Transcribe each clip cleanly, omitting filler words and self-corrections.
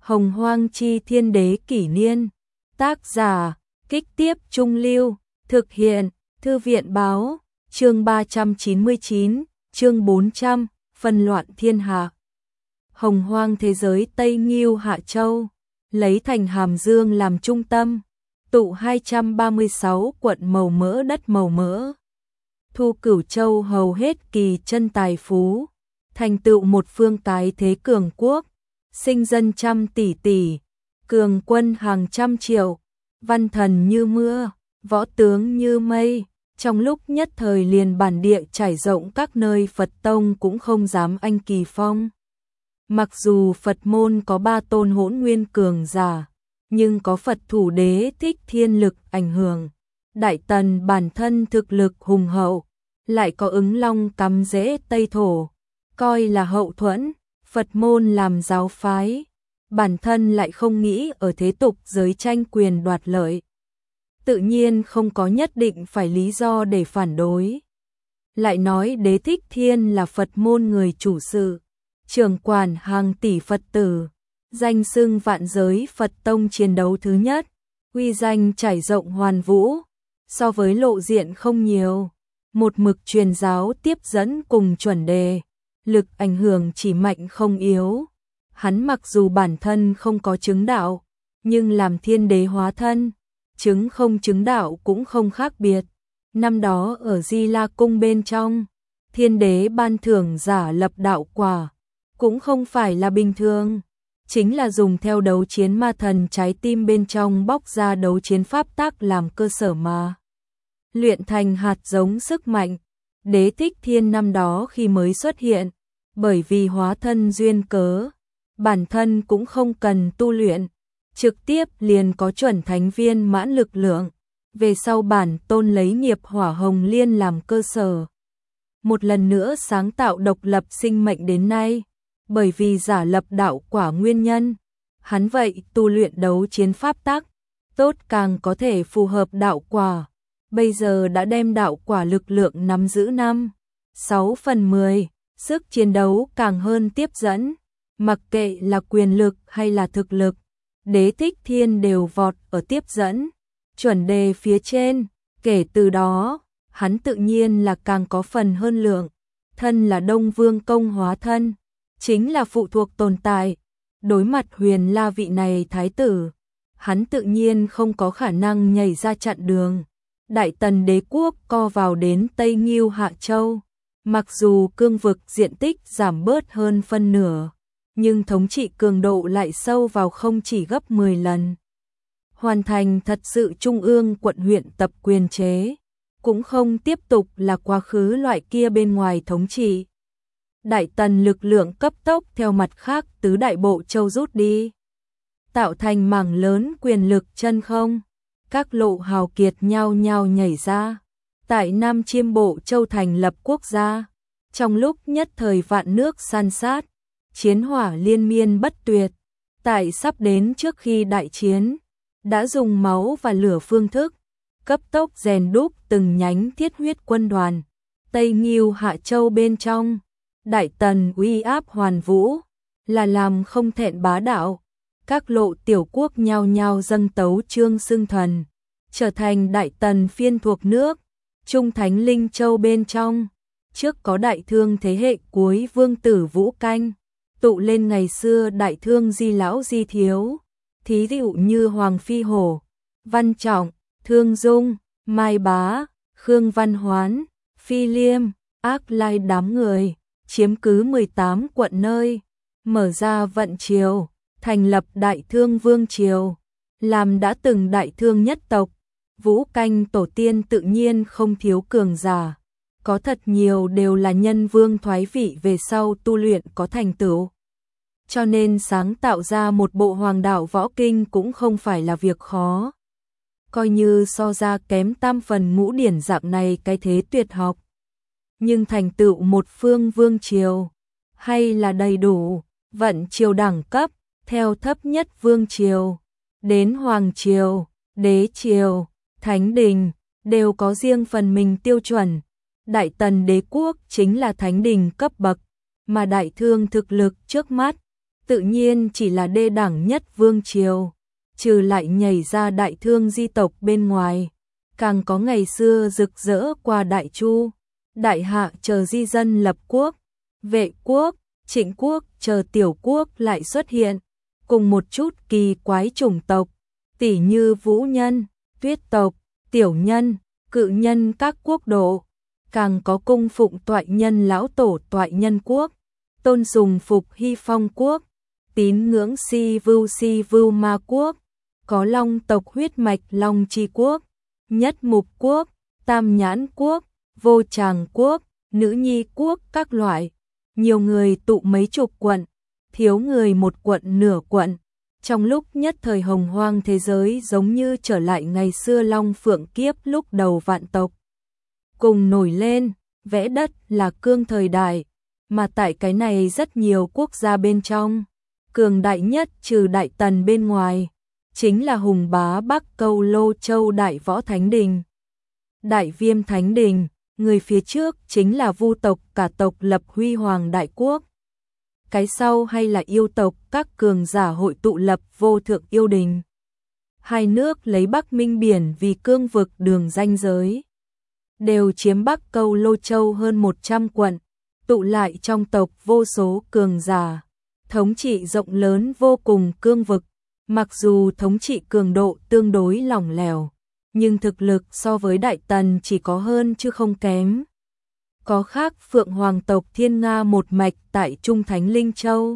Hồng Hoang Chi Thiên Đế Kỷ Niên. Tác giả, Kích Tiếp Trung Lưu. Thực hiện, Thư viện Báo. Chương 399, chương 400, phân loạn thiên hạ. Hồng Hoang thế giới Tây Ngưu Hạ Châu, lấy thành Hàm Dương làm trung tâm, tụ 236 quận màu mỡ đất màu mỡ. Thu Cửu Châu hầu hết kỳ chân tài phú, thành tựu một phương tái thế cường quốc, sinh dân trăm tỷ tỷ, cường quân hàng trăm triệu, văn thần như mưa, võ tướng như mây. Trong lúc nhất thời liền bản địa trải rộng các nơi, Phật tông cũng không dám anh kỳ phong. Mặc dù Phật môn có 3 tôn hỗn nguyên cường giả, nhưng có Phật thủ đế Thích Thiên lực ảnh hưởng. Đại Tần bản thân thực lực hùng hậu, lại có Ứng Long cắm rễ Tây Thổ, coi là hậu thuẫn, Phật môn làm giáo phái, bản thân lại không nghĩ ở thế tục giới tranh quyền đoạt lợi. Tự nhiên không có nhất định phải lý do để phản đối. Lại nói Đế Thích Thiên là Phật môn người chủ sự, trưởng quản hàng tỷ Phật tử, danh xưng vạn giới Phật tông chiến đấu thứ nhất, uy danh trải rộng hoàn vũ, so với lộ diện không nhiều, một mực truyền giáo tiếp dẫn cùng chuẩn đề, lực ảnh hưởng chỉ mạnh không yếu. Hắn mặc dù bản thân không có chứng đạo, nhưng làm thiên đế hóa thân, chứng không chứng đạo cũng không khác biệt. Năm đó ở Di La Cung bên trong, thiên đế ban thưởng giả lập đạo quả, cũng không phải là bình thường, chính là dùng theo đấu chiến ma thần trái tim bên trong bóc ra đấu chiến pháp tác làm cơ sở mà luyện thành hạt giống sức mạnh. Đế Thích Thiên năm đó khi mới xuất hiện, bởi vì hóa thân duyên cớ, bản thân cũng không cần tu luyện, trực tiếp liền có chuẩn thánh viên mãn lực lượng. Về sau bản tôn lấy nghiệp hỏa hồng liên làm cơ sở, một lần nữa sáng tạo độc lập sinh mệnh đến nay. Bởi vì giả lập đạo quả nguyên nhân, hắn vậy tu luyện đấu chiến pháp tắc, tốt càng có thể phù hợp đạo quả. Bây giờ đã đem đạo quả lực lượng nắm giữ 5/6/10, sức chiến đấu càng hơn tiếp dẫn. Mặc kệ là quyền lực hay là thực lực, Đế Thích Thiên đều vọt ở tiếp dẫn, chuẩn đề phía trên. Kể từ đó, hắn tự nhiên là càng có phần hơn lượng. Thân là Đông Vương Công hóa thân, chính là phụ thuộc tồn tại. Đối mặt Huyền La vị này thái tử, hắn tự nhiên không có khả năng nhảy ra chặn đường. Đại Tần đế quốc co vào đến Tây Ngưu Hạ Châu, mặc dù cương vực diện tích giảm bớt hơn phân nửa, nhưng thống trị cường độ lại sâu vào không chỉ gấp 10 lần. Hoàn thành thật sự trung ương quận huyện tập quyền chế, cũng không tiếp tục là quá khứ loại kia bên ngoài thống trị. Đại Tần lực lượng cấp tốc theo mặt khác tứ đại bộ châu rút đi, tạo thành mảng lớn quyền lực chân không. Các lộ hào kiệt nhao nhao nhảy ra, tại Nam Chiêm Bộ Châu thành lập quốc gia. Trong lúc nhất thời vạn nước san sát, chiến hỏa liên miên bất tuyệt. Tại sắp đến trước khi đại chiến, đã dùng máu và lửa phương thức, cấp tốc rèn đúc từng nhánh thiết huyết quân đoàn. Tây Ngưu Hạ Châu bên trong, Đại Tần uy áp hoàn vũ, là làm không thẹn bá đạo. Các lộ tiểu quốc nhao nhao dâng tấu chương xưng thần, trở thành Đại Tần phiên thuộc nước. Trung Thánh Linh Châu bên trong, trước có đại thương thế hệ cuối vương tử Vũ Canh, tụ lên ngày xưa đại thương Di Lão Di Thiếu, thí dụ như Hoàng Phi Hổ, Văn Trọng, Thương Dung, Mai Bá, Khương Văn Hoán, Phi Liêm, Ác Lai đám người, chiếm cứ 18 quận nơi, mở ra vận triều, thành lập Đại Thương Vương Triều, làm đã từng đại thương nhất tộc. Vũ Canh tổ tiên tự nhiên không thiếu cường giả, có thật nhiều đều là nhân vương thoái vị về sau tu luyện có thành tựu. Cho nên sáng tạo ra một bộ hoàng đạo võ kinh cũng không phải là việc khó. Coi như so ra kém tam phần ngũ điển dạng này cái thế tuyệt học, nhưng thành tựu một phương vương triều, hay là đầy đủ. Vận triều đẳng cấp, theo thấp nhất vương triều, đến hoàng triều, đế triều, thánh đình, đều có riêng phần mình tiêu chuẩn. Đại Tần đế quốc chính là thánh đình cấp bậc, mà đại thương thực lực trước mắt, tự nhiên chỉ là đê đẳng nhất vương triều, trừ lại nhảy ra đại thương di tộc bên ngoài, càng có ngày xưa rực rỡ qua Đại Chu, Đại Hạ chờ di dân lập quốc, Vệ quốc, Trịnh quốc chờ tiểu quốc lại xuất hiện, cùng một chút kỳ quái chủng tộc, tỉ như vũ nhân, tuyết tộc, tiểu nhân, cự nhân các quốc độ, càng có cung phụng toại nhân lão tổ toại nhân quốc, tôn sùng phục hy phong quốc, tín ngưỡng si vưu ma quốc, có long tộc huyết mạch long chi quốc, nhất mục quốc, tam nhãn quốc, vô tràng quốc, nữ nhi quốc các loại, nhiều người tụ mấy chục quận, thiếu người một quận nửa quận. Trong lúc nhất thời hồng hoang thế giới giống như trở lại ngày xưa long phượng kiếp lúc đầu vạn tộc. Cùng nổi lên, vẽ đất là cương thời đại, mà tại cái này rất nhiều quốc gia bên trong. Cường đại nhất trừ Đại Tần bên ngoài, chính là hùng bá Bắc Câu Lô Châu Đại Võ Thánh Đình. Đại Viêm Thánh Đình, người phía trước chính là Vu tộc, cả tộc lập huy hoàng đại quốc. Cái sau hay là yêu tộc, các cường giả hội tụ lập vô thượng yêu đình. Hai nước lấy Bắc Minh Biển vì cương vực đường ranh giới, đều chiếm Bắc Câu Lô Châu hơn 100 quận, tụ lại trong tộc vô số cường giả, thống trị rộng lớn vô cùng cương vực. Mặc dù thống trị cường độ tương đối lỏng lẻo, nhưng thực lực so với Đại Tần chỉ có hơn chứ không kém. Có khác Phượng Hoàng tộc Thiên Nga một mạch tại Trung Thánh Linh Châu,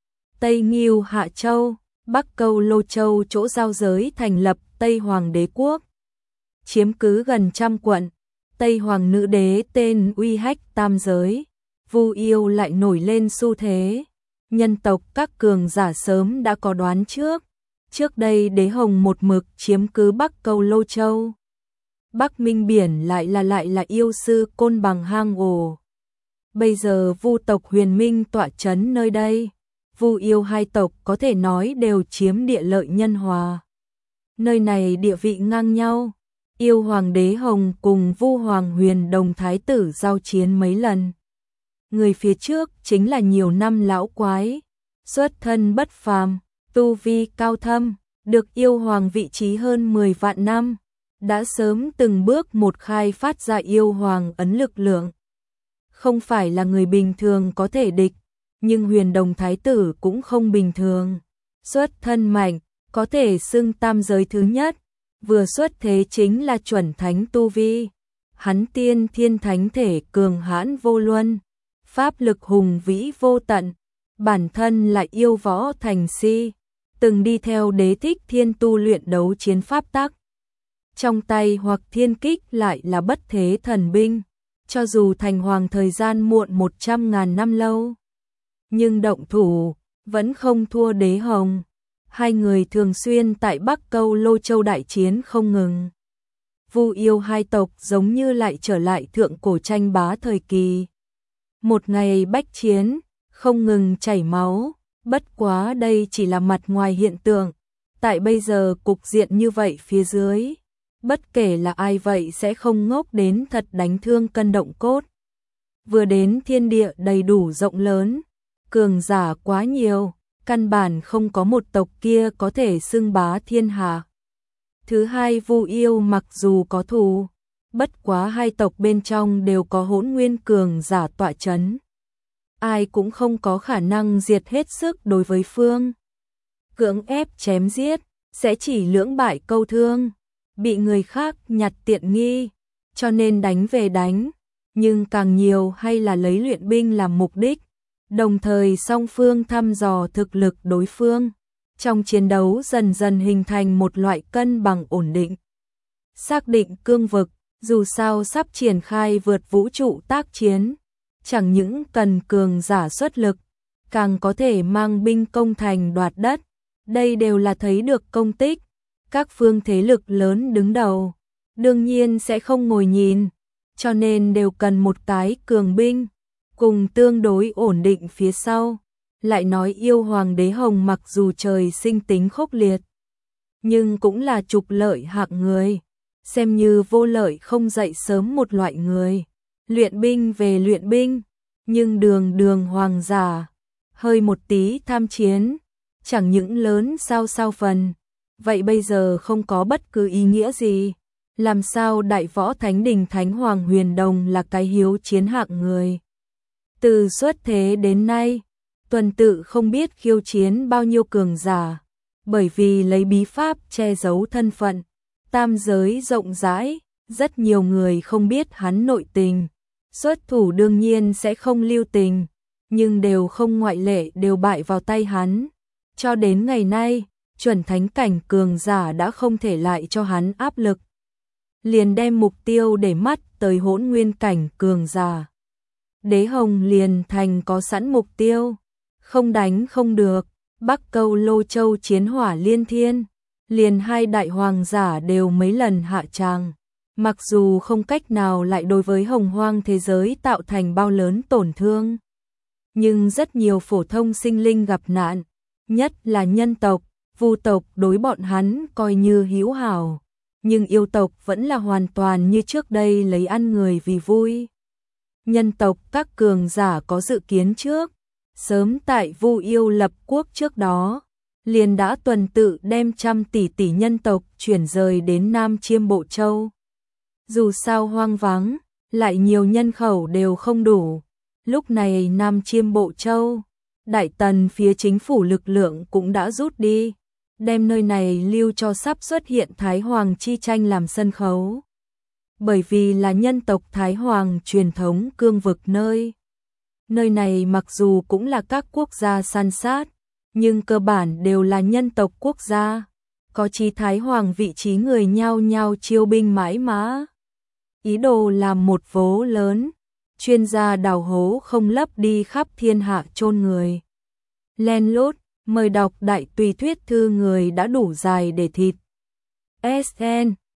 Tây Nghiêu Hạ Châu, Bắc Câu Lô Châu chỗ giao giới thành lập Tây Hoàng Đế Quốc, chiếm cứ gần trăm quận. Tây Hoàng Nữ Đế tên uy hách tam giới, Vu yêu lại nổi lên xu thế. Nhân tộc các cường giả sớm đã có đoán trước. Trước đây Đế Hồng một mực chiếm cứ Bắc Câu Lô Châu. Bắc Minh Biển lại là yêu sư côn bằng hang ổ. Bây giờ Vu tộc Huyền Minh tọa trấn nơi đây. Vu yêu hai tộc có thể nói đều chiếm địa lợi nhân hòa. Nơi này địa vị ngang nhau. Yêu Hoàng Đế Hồng cùng Vu Hoàng Huyền Đồng Thái tử giao chiến mấy lần. Người phía trước chính là nhiều năm lão quái, xuất thân bất phàm, tu vi cao thâm, được yêu hoàng vị trí hơn 10 vạn năm, đã sớm từng bước một khai phát ra yêu hoàng ấn lực lượng. Không phải là người bình thường có thể địch, nhưng Huyền Đồng Thái tử cũng không bình thường. Xuất thân mạnh, có thể xưng tam giới thứ nhất, vừa xuất thế chính là chuẩn thánh tu vi. Hắn tiên thiên thánh thể cường hãn vô luân, pháp lực hùng vĩ vô tận, bản thân lại yêu võ thành si, từng đi theo Đế Thích Thiên tu luyện đấu chiến pháp tắc. Trong tay hoặc thiên kích lại là bất thế thần binh, cho dù thành hoàng thời gian muộn 100.000 năm lâu, nhưng động thủ vẫn không thua Đế Hồng. Hai người thường xuyên tại Bắc Câu Lô Châu đại chiến không ngừng. Vu yêu hai tộc giống như lại trở lại thượng cổ tranh bá thời kỳ. Một ngày bách chiến, không ngừng chảy máu, bất quá đây chỉ là mặt ngoài hiện tượng. Tại bây giờ cục diện như vậy phía dưới, bất kể là ai vậy sẽ không ngốc đến thật đánh thương cân động cốt. Vừa đến thiên địa đầy đủ rộng lớn, cường giả quá nhiều, căn bản không có một tộc kia có thể xưng bá thiên hạ. Thứ hai, Vu yêu mặc dù có thù, bất quá hai tộc bên trong đều có Hỗn Nguyên cường giả tọa chấn. Ai cũng không có khả năng diệt hết sức đối với phương. Cưỡng ép chém giết, sẽ chỉ lưỡng bại câu thương, bị người khác nhặt tiện nghi, cho nên đánh về đánh, nhưng càng nhiều hay là lấy luyện binh làm mục đích, đồng thời song phương thăm dò thực lực đối phương. Trong chiến đấu dần dần hình thành một loại cân bằng ổn định. Xác định cương vực, dù sao sắp triển khai vượt vũ trụ tác chiến, chẳng những cần cường giả xuất lực, càng có thể mang binh công thành đoạt đất. Đây đều là thấy được công tích. Các phương thế lực lớn đứng đầu, đương nhiên sẽ không ngồi nhìn, cho nên đều cần một cái cường binh, cùng tương đối ổn định phía sau. Lại nói yêu Hoàng Đế Hồng mặc dù trời sinh tính khốc liệt, nhưng cũng là trục lợi hạng người, xem như vô lợi không dậy sớm một loại người. Luyện binh về luyện binh, nhưng đường đường hoàng giả, hơi một tí tham chiến, chẳng những lớn sao phần, vậy bây giờ không có bất cứ ý nghĩa gì. Làm sao Đại Võ Thánh Đình Thánh Hoàng Huyền Đồng là cái hiếu chiến hạng người. Từ xuất thế đến nay, tuần tự không biết khiêu chiến bao nhiêu cường giả, bởi vì lấy bí pháp che giấu thân phận, tam giới rộng rãi, rất nhiều người không biết hắn nội tình. Xuất thủ đương nhiên sẽ không lưu tình, nhưng đều không ngoại lệ đều bại vào tay hắn. Cho đến ngày nay, chuẩn thánh cảnh cường giả đã không thể lại cho hắn áp lực. Liền đem mục tiêu để mắt tới hỗn nguyên cảnh cường giả. Đế Hồng liền thành có sẵn mục tiêu, không đánh không được, Bắc Câu Lô Châu chiến hỏa liên thiên, liền hai đại hoàng giả đều mấy lần hạ tràng. Mặc dù không cách nào lại đối với hồng hoang thế giới tạo thành bao lớn tổn thương, nhưng rất nhiều phổ thông sinh linh gặp nạn, nhất là nhân tộc, vu tộc đối bọn hắn coi như hữu hảo, nhưng yêu tộc vẫn là hoàn toàn như trước đây lấy ăn người vì vui. Nhân tộc các cường giả có dự kiến trước, sớm tại Vu Yêu lập quốc trước đó, liền đã tuần tự đem trăm tỷ tỷ nhân tộc chuyển rời đến Nam Chiêm Bộ Châu. Dù sao hoang vắng, lại nhiều nhân khẩu đều không đủ. Lúc này Nam Chiêm Bộ Châu, Đại Tần phía chính phủ lực lượng cũng đã rút đi, đem nơi này lưu cho sắp xuất hiện Thái Hoàng chi tranh làm sân khấu. Bởi vì là nhân tộc Thái Hoàng truyền thống cương vực nơi. Nơi này mặc dù cũng là các quốc gia san sát, nhưng cơ bản đều là nhân tộc quốc gia. Có chí Thái Hoàng vị trí người nhao nhao chiêu binh mãi mã. Ý đồ làm một vố lớn, chuyên gia đào hố không lấp đi khắp thiên hạ chôn người. Len lút, mời đọc đại tùy thuyết thư người đã đủ dài để thịt. SN